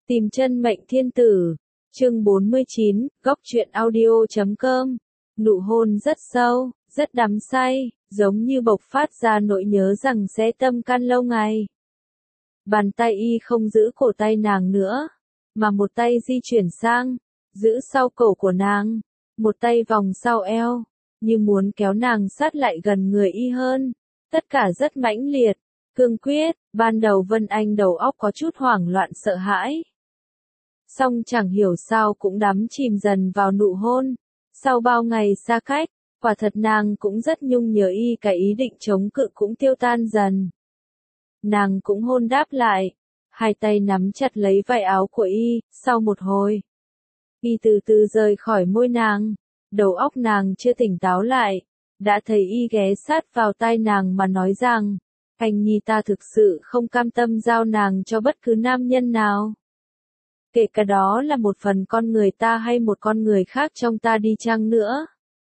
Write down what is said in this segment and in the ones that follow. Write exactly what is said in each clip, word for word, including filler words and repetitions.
Tìm chân mệnh thiên tử, chương bốn mươi chín, góc truyện audio chấm com. Nụ hôn rất sâu, rất đắm say, giống như bộc phát ra nỗi nhớ rằng sẽ tâm can lâu ngày. Bàn tay y không giữ cổ tay nàng nữa, mà một tay di chuyển sang, giữ sau cổ của nàng, một tay vòng sau eo, như muốn kéo nàng sát lại gần người y hơn. Tất cả rất mãnh liệt, cương quyết. Ban đầu Vân Anh đầu óc có chút hoảng loạn sợ hãi. Song chẳng hiểu sao cũng đắm chìm dần vào nụ hôn. Sau bao ngày xa cách, quả thật nàng cũng rất nhung nhớ y, cái ý định chống cự cũng tiêu tan dần. Nàng cũng hôn đáp lại, hai tay nắm chặt lấy vai áo của y. Sau một hồi, y từ từ rời khỏi môi nàng. Đầu óc nàng chưa tỉnh táo lại, đã thấy y ghé sát vào tai nàng mà nói rằng, Anh Nhi, ta thực sự không cam tâm giao nàng cho bất cứ nam nhân nào. Kể cả đó là một phần con người ta hay một con người khác trong ta đi chăng nữa.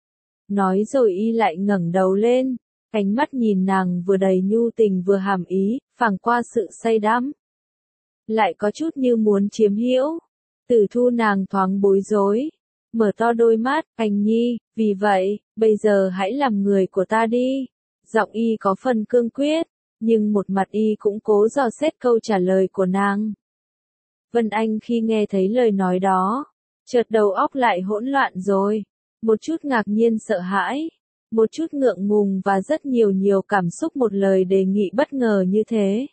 Nói rồi y lại ngẩng đầu lên, ánh mắt nhìn nàng vừa đầy nhu tình vừa hàm ý, phảng qua sự say đắm. Lại có chút như muốn chiếm hữu. Tử Thu nàng thoáng bối rối, mở to đôi mắt, Anh Nhi, vì vậy, bây giờ hãy làm người của ta đi. Giọng y có phần cương quyết, nhưng một mặt y cũng cố dò xét câu trả lời của nàng. Vân Anh khi nghe thấy lời nói đó, chợt đầu óc lại hỗn loạn rồi, một chút ngạc nhiên sợ hãi, một chút ngượng ngùng và rất nhiều nhiều cảm xúc một lời đề nghị bất ngờ như thế.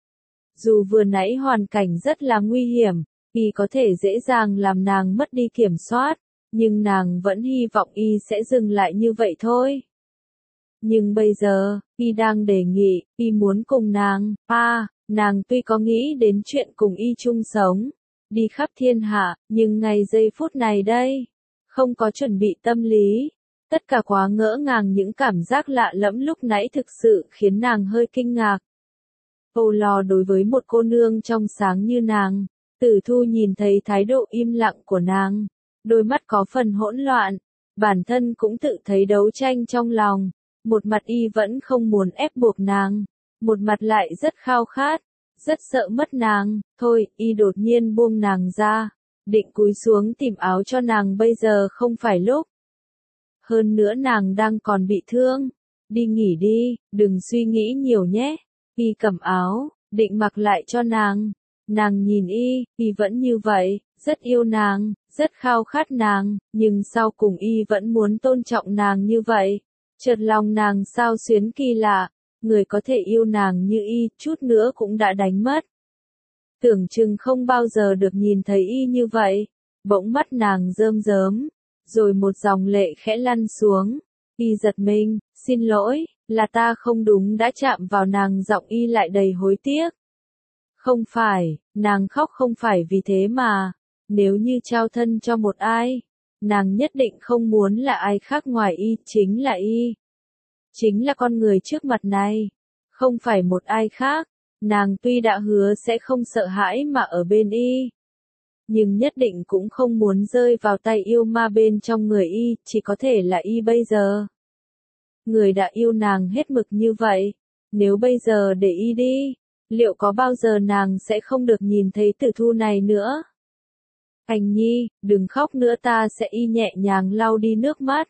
Dù vừa nãy hoàn cảnh rất là nguy hiểm, y có thể dễ dàng làm nàng mất đi kiểm soát, nhưng nàng vẫn hy vọng y sẽ dừng lại như vậy thôi. Nhưng bây giờ, y đang đề nghị, y muốn cùng nàng, à, nàng tuy có nghĩ đến chuyện cùng y chung sống, đi khắp thiên hạ, nhưng ngay giây phút này đây, không có chuẩn bị tâm lý. Tất cả quá ngỡ ngàng, những cảm giác lạ lẫm lúc nãy thực sự khiến nàng hơi kinh ngạc. Âu lo đối với một cô nương trong sáng như nàng. Tử Thu nhìn thấy thái độ im lặng của nàng, đôi mắt có phần hỗn loạn, bản thân cũng tự thấy đấu tranh trong lòng. Một mặt y vẫn không muốn ép buộc nàng, một mặt lại rất khao khát, rất sợ mất nàng. Thôi, y đột nhiên buông nàng ra, định cúi xuống tìm áo cho nàng, bây giờ không phải lúc. Hơn nữa nàng đang còn bị thương, đi nghỉ đi, đừng suy nghĩ nhiều nhé. Y cầm áo, định mặc lại cho nàng. Nàng nhìn y, y vẫn như vậy, rất yêu nàng, rất khao khát nàng, nhưng sau cùng y vẫn muốn tôn trọng nàng như vậy. Chợt lòng nàng xao xuyến kỳ lạ, người có thể yêu nàng như y, chút nữa cũng đã đánh mất. Tưởng chừng không bao giờ được nhìn thấy y như vậy, bỗng mắt nàng rơm rớm, rồi một dòng lệ khẽ lăn xuống. Y giật mình, xin lỗi, là ta không đúng đã chạm vào nàng, giọng y lại đầy hối tiếc. Không phải, nàng khóc không phải vì thế mà, nếu như trao thân cho một ai, nàng nhất định không muốn là ai khác ngoài y, chính là y. Chính là con người trước mặt này, không phải một ai khác. Nàng tuy đã hứa sẽ không sợ hãi mà ở bên y, nhưng nhất định cũng không muốn rơi vào tay yêu ma bên trong người y, chỉ có thể là y bây giờ. Người đã yêu nàng hết mực như vậy, nếu bây giờ để y đi, liệu có bao giờ nàng sẽ không được nhìn thấy Tử Thu này nữa? Anh Nhi, đừng khóc nữa, ta sẽ y nhẹ nhàng lau đi nước mắt.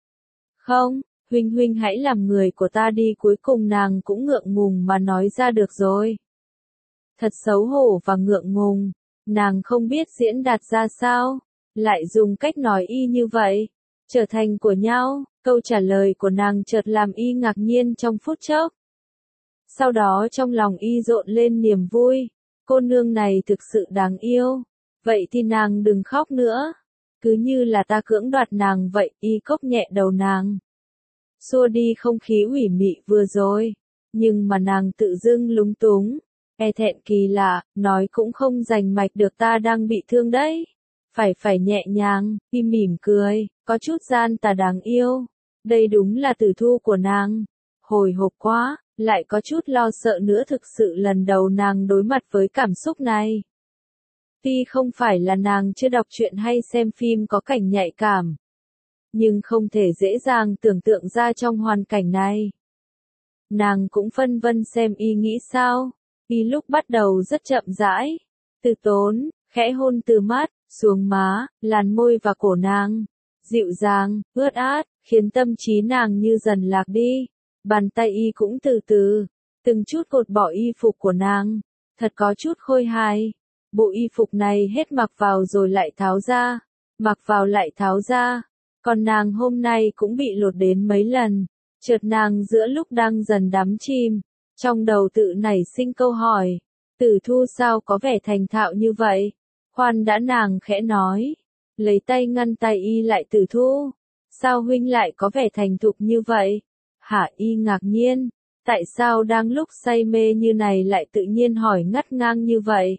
Không, huynh huynh hãy làm người của ta đi. Cuối cùng nàng cũng ngượng ngùng mà nói ra được rồi. Thật xấu hổ và ngượng ngùng, nàng không biết diễn đạt ra sao, lại dùng cách nói y như vậy, trở thành của nhau. Câu trả lời của nàng chợt làm y ngạc nhiên trong phút chốc. Sau đó trong lòng y rộn lên niềm vui, cô nương này thực sự đáng yêu. Vậy thì nàng đừng khóc nữa, cứ như là ta cưỡng đoạt nàng vậy. Y cốc nhẹ đầu nàng, xua đi không khí ủy mị vừa rồi, nhưng mà nàng tự dưng lúng túng, e thẹn kỳ lạ, nói cũng không rành mạch được, ta đang bị thương đấy. Phải phải nhẹ nhàng. Y mỉm cười, có chút gian tà đáng yêu. Đây đúng là Tử Thu của nàng. Hồi hộp quá, lại có chút lo sợ nữa, thực sự lần đầu nàng đối mặt với cảm xúc này. Tuy không phải là nàng chưa đọc truyện hay xem phim có cảnh nhạy cảm, nhưng không thể dễ dàng tưởng tượng ra trong hoàn cảnh này. Nàng cũng phân vân xem y nghĩ sao. Y lúc bắt đầu rất chậm rãi, từ tốn, khẽ hôn từ mắt, xuống má, làn môi và cổ nàng. Dịu dàng, ướt át, khiến tâm trí nàng như dần lạc đi. Bàn tay y cũng từ từ, từng chút cột bỏ y phục của nàng. Thật có chút khôi hài. Bộ y phục này hết mặc vào rồi lại tháo ra, mặc vào lại tháo ra. Còn nàng hôm nay cũng bị lột đến mấy lần. Chợt nàng giữa lúc đang dần đắm chìm, trong đầu tự nảy sinh câu hỏi. Tử Thu sao có vẻ thành thạo như vậy? Khoan đã, nàng khẽ nói. Lấy tay ngăn tay y lại. Tử Thu, sao huynh lại có vẻ thành thục như vậy? Hả? Y ngạc nhiên. Tại sao đang lúc say mê như này lại tự nhiên hỏi ngắt ngang như vậy?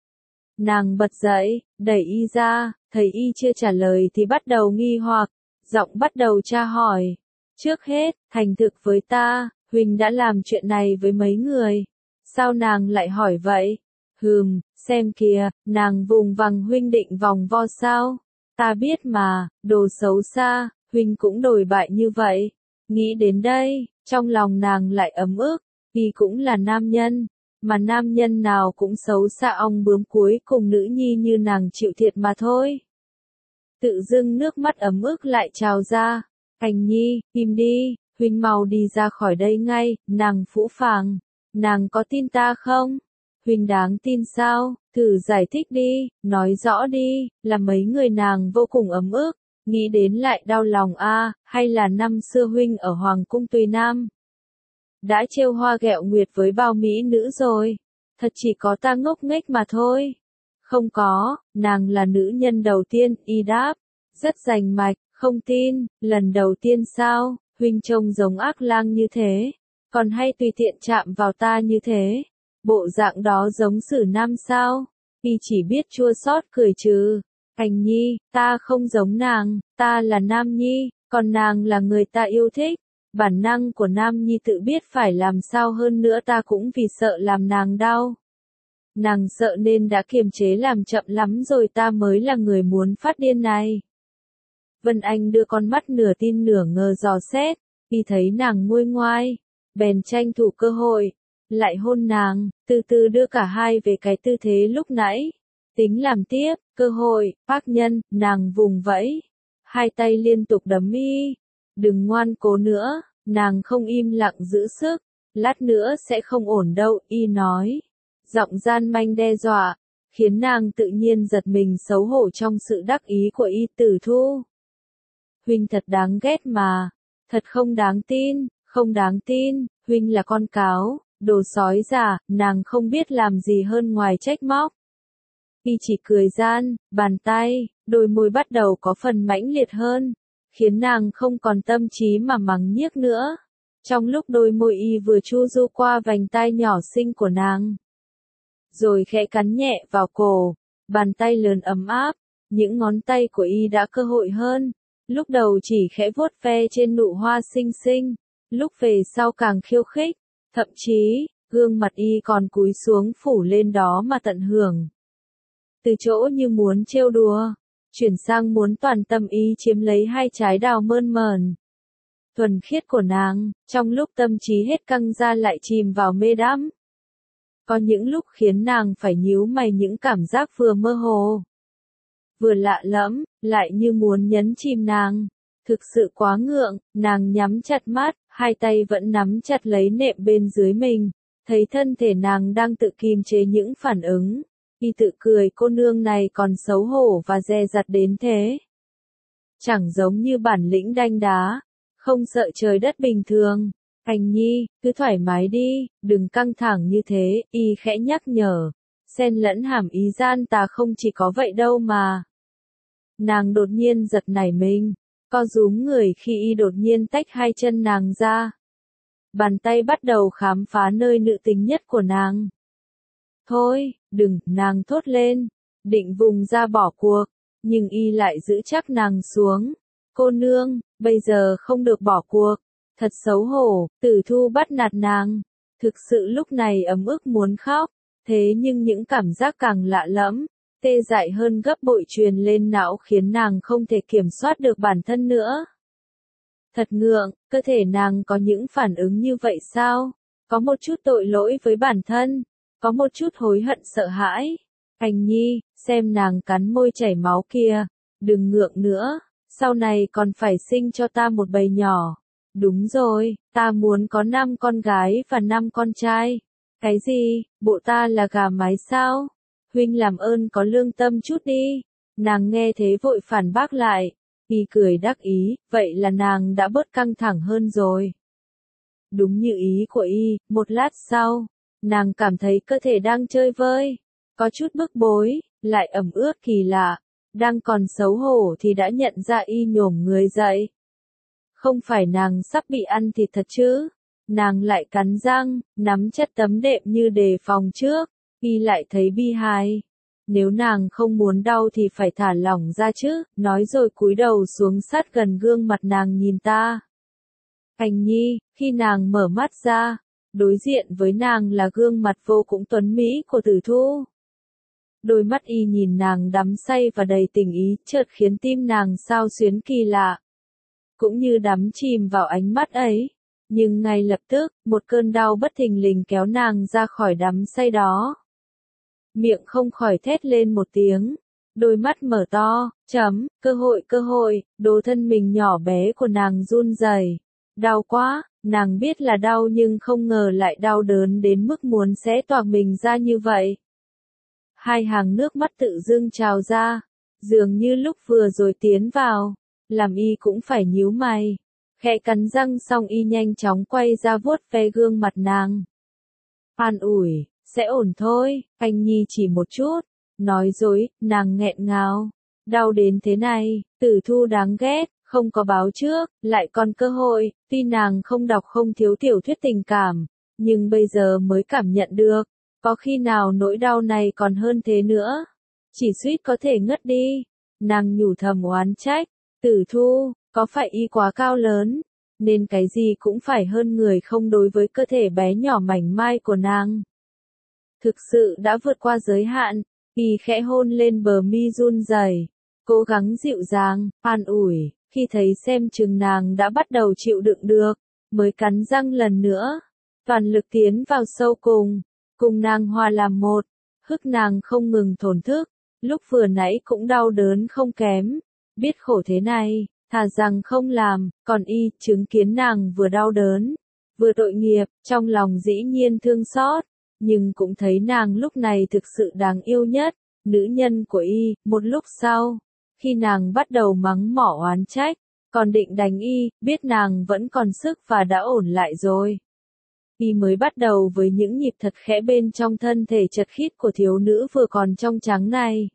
Nàng bật dậy, đẩy y ra, thấy y chưa trả lời thì bắt đầu nghi hoặc, giọng bắt đầu tra hỏi. Trước hết, thành thực với ta, huynh đã làm chuyện này với mấy người? Sao nàng lại hỏi vậy? Hừm, xem kìa, nàng vùng vằng. Huynh định vòng vo sao? Ta biết mà, đồ xấu xa, huynh cũng đồi bại như vậy. Nghĩ đến đây, trong lòng nàng lại ấm ức, y cũng là nam nhân, mà nam nhân nào cũng xấu xa, ong bướm cuối cùng nữ nhi như nàng chịu thiệt mà thôi. Tự dưng nước mắt ấm ức lại trào ra. Hành Nhi, im đi, huynh mau đi ra khỏi đây ngay. Nàng phũ phàng, nàng có tin ta không? Huynh đáng tin sao? Thử giải thích đi, nói rõ đi. Là mấy người nàng vô cùng ấm ức, nghĩ đến lại đau lòng a. À, hay là năm xưa huynh ở Hoàng cung Tùy Nam đã trêu hoa ghẹo nguyệt với bao mỹ nữ rồi? Thật chỉ có ta ngốc nghếch mà thôi. Không có, nàng là nữ nhân đầu tiên. Y đáp, rất rành mạch. Không tin, lần đầu tiên sao? Huynh trông giống ác lang như thế, còn hay tùy tiện chạm vào ta như thế. Bộ dạng đó giống Sử Nam sao? Y chỉ biết chua xót cười trừ. Hành Nhi, ta không giống nàng, ta là Nam Nhi, còn nàng là người ta yêu thích. Bản năng của Nam Nhi tự biết phải làm sao hơn nữa, ta cũng vì sợ làm nàng đau. Nàng sợ nên đã kiềm chế làm chậm lắm rồi, ta mới là người muốn phát điên này. Vân Anh đưa con mắt nửa tin nửa ngờ dò xét, y thấy nàng nguôi ngoai, bèn tranh thủ cơ hội, lại hôn nàng, từ từ đưa cả hai về cái tư thế lúc nãy. Tính làm tiếp, cơ hội, phác nhân, nàng vùng vẫy, hai tay liên tục đấm y. Đừng ngoan cố nữa, nàng không im lặng giữ sức, lát nữa sẽ không ổn đâu, y nói. Giọng gian manh đe dọa, khiến nàng tự nhiên giật mình xấu hổ trong sự đắc ý của y. Tử Thu, huynh thật đáng ghét mà, thật không đáng tin, không đáng tin, huynh là con cáo, đồ sói già. Nàng không biết làm gì hơn ngoài trách móc. Y chỉ cười gian, bàn tay, đôi môi bắt đầu có phần mãnh liệt hơn, khiến nàng không còn tâm trí mà mắng nhiếc nữa. Trong lúc đôi môi y vừa chu du qua vành tai nhỏ xinh của nàng, rồi khẽ cắn nhẹ vào cổ, bàn tay lớn ấm áp, những ngón tay của y đã cơ hội hơn. Lúc đầu chỉ khẽ vuốt ve trên nụ hoa xinh xinh, lúc về sau càng khiêu khích, thậm chí, gương mặt y còn cúi xuống phủ lên đó mà tận hưởng. Từ chỗ như muốn trêu đùa, chuyển sang muốn toàn tâm y chiếm lấy hai trái đào mơn mởn thuần khiết của nàng, trong lúc tâm trí hết căng ra lại chìm vào mê đắm. Có những lúc khiến nàng phải nhíu mày, những cảm giác vừa mơ hồ, vừa lạ lẫm, lại như muốn nhấn chìm nàng. Thực sự quá ngượng, nàng nhắm chặt mắt, hai tay vẫn nắm chặt lấy nệm bên dưới mình, thấy thân thể nàng đang tự kiềm chế những phản ứng. Y tự cười, cô nương này còn xấu hổ và dè dặt đến thế. Chẳng giống như bản lĩnh đanh đá, không sợ trời đất bình thường. Hành Nhi, cứ thoải mái đi, đừng căng thẳng như thế, y khẽ nhắc nhở. Xen lẫn hàm ý gian tà, không chỉ có vậy đâu mà. Nàng đột nhiên giật nảy mình, co rúm người khi y đột nhiên tách hai chân nàng ra. Bàn tay bắt đầu khám phá nơi nữ tính nhất của nàng. Thôi, đừng, nàng thốt lên, định vùng ra bỏ cuộc, nhưng y lại giữ chắc nàng xuống. Cô nương, bây giờ không được bỏ cuộc, thật xấu hổ. Tử Thu bắt nạt nàng, thực sự lúc này ấm ức muốn khóc, thế nhưng những cảm giác càng lạ lẫm, tê dại hơn gấp bội truyền lên não, khiến nàng không thể kiểm soát được bản thân nữa. Thật ngượng, cơ thể nàng có những phản ứng như vậy sao? Có một chút tội lỗi với bản thân, có một chút hối hận sợ hãi. Anh Nhi, xem nàng cắn môi chảy máu kia, đừng ngượng nữa, sau này còn phải sinh cho ta một bầy nhỏ. Đúng rồi, ta muốn có năm con gái và năm con trai. Cái gì, bộ ta là gà mái sao? Huynh làm ơn có lương tâm chút đi. Nàng nghe thế vội phản bác lại. Y cười đắc ý, vậy là nàng đã bớt căng thẳng hơn rồi. Đúng như ý của Y, một lát sau, nàng cảm thấy cơ thể đang chơi vơi, có chút bức bối, lại ẩm ướt kỳ lạ. Đang còn xấu hổ thì đã nhận ra Y nhổm người dậy. Không phải nàng sắp bị ăn thịt thật chứ? Nàng lại cắn răng, nắm chặt tấm đệm như đề phòng trước. Y lại thấy bi hài. Nếu nàng không muốn đau thì phải thả lỏng ra chứ, nói rồi cúi đầu xuống sát gần gương mặt nàng nhìn ta. Anh Nhi, khi nàng mở mắt ra, đối diện với nàng là gương mặt vô cùng tuấn mỹ của Tử Thu. Đôi mắt Y nhìn nàng đắm say và đầy tình ý, chợt khiến tim nàng xao xuyến kỳ lạ. Cũng như đắm chìm vào ánh mắt ấy. Nhưng ngay lập tức, một cơn đau bất thình lình kéo nàng ra khỏi đắm say đó. Miệng không khỏi thét lên một tiếng. Đôi mắt mở to, chấm, cơ hội cơ hội, đồ thân mình nhỏ bé của nàng run rẩy. Đau quá, nàng biết là đau nhưng không ngờ lại đau đớn đến mức muốn xé toạc mình ra như vậy. Hai hàng nước mắt tự dưng trào ra, dường như lúc vừa rồi tiến vào, làm Y cũng phải nhíu mày. Khẽ cắn răng xong Y nhanh chóng quay ra vuốt ve gương mặt nàng. An ủi, sẽ ổn thôi, anh Nhi chỉ một chút. Nói dối, nàng nghẹn ngào. Đau đến thế này, Tử Thu đáng ghét, không có báo trước, lại còn cơ hội. Tuy nàng không đọc không thiếu tiểu thuyết tình cảm, nhưng bây giờ mới cảm nhận được. Có khi nào nỗi đau này còn hơn thế nữa. Chỉ suýt có thể ngất đi. Nàng nhủ thầm oán trách. Tử Thu, có phải Y quá cao lớn, nên cái gì cũng phải hơn người không đối với cơ thể bé nhỏ mảnh mai của nàng. Thực sự đã vượt qua giới hạn. Y khẽ hôn lên bờ mi run rẩy, cố gắng dịu dàng, an ủi. Khi thấy xem chừng nàng đã bắt đầu chịu đựng được, mới cắn răng lần nữa, toàn lực tiến vào sâu cùng, cùng nàng hòa làm một. Hức nàng không ngừng thổn thức, lúc vừa nãy cũng đau đớn không kém. Biết khổ thế này, thà rằng không làm. Còn Y chứng kiến nàng vừa đau đớn, vừa tội nghiệp, trong lòng dĩ nhiên thương xót, nhưng cũng thấy nàng lúc này thực sự đáng yêu nhất, nữ nhân của Y. Một lúc sau, khi nàng bắt đầu mắng mỏ oán trách, còn định đánh Y, biết nàng vẫn còn sức và đã ổn lại rồi, Y mới bắt đầu với những nhịp thật khẽ bên trong thân thể chật khít của thiếu nữ vừa còn trong trắng này.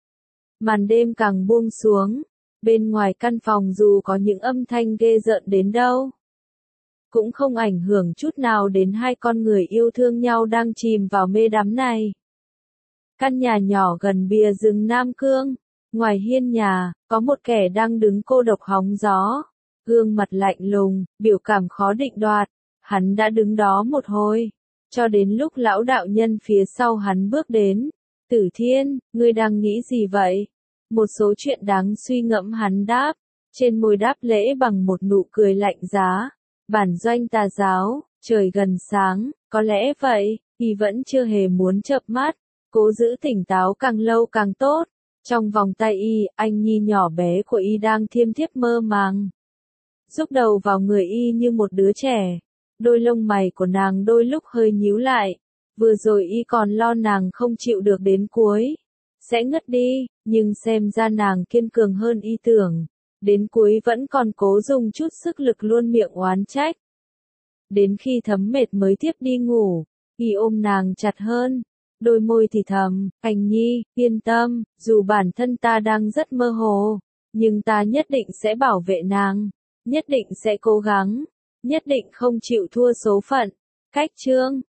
Màn đêm càng buông xuống, bên ngoài căn phòng dù có những âm thanh ghê rợn đến đâu, cũng không ảnh hưởng chút nào đến hai con người yêu thương nhau đang chìm vào mê đắm này. Căn nhà nhỏ gần bìa rừng Nam Cương, ngoài hiên nhà, có một kẻ đang đứng cô độc hóng gió, gương mặt lạnh lùng, biểu cảm khó định đoạt. Hắn đã đứng đó một hồi, cho đến lúc lão đạo nhân phía sau hắn bước đến. Tử Thiên, ngươi đang nghĩ gì vậy? Một số chuyện đáng suy ngẫm hắn đáp, trên môi đáp lễ bằng một nụ cười lạnh giá. Bản doanh tà giáo, trời gần sáng, có lẽ vậy. Y vẫn chưa hề muốn chợp mắt, cố giữ tỉnh táo càng lâu càng tốt. Trong vòng tay Y, anh Nhi nhỏ bé của Y đang thiêm thiếp mơ màng, rúc đầu vào người Y như một đứa trẻ. Đôi lông mày của nàng đôi lúc hơi nhíu lại. Vừa rồi Y còn lo nàng không chịu được đến cuối, sẽ ngất đi, nhưng xem ra nàng kiên cường hơn Y tưởng. Đến cuối vẫn còn cố dùng chút sức lực luôn miệng oán trách. Đến khi thấm mệt mới tiếp đi ngủ, Y ôm nàng chặt hơn, đôi môi thì thầm, anh Nhi, yên tâm, dù bản thân ta đang rất mơ hồ, nhưng ta nhất định sẽ bảo vệ nàng, nhất định sẽ cố gắng, nhất định không chịu thua số phận. Cách chương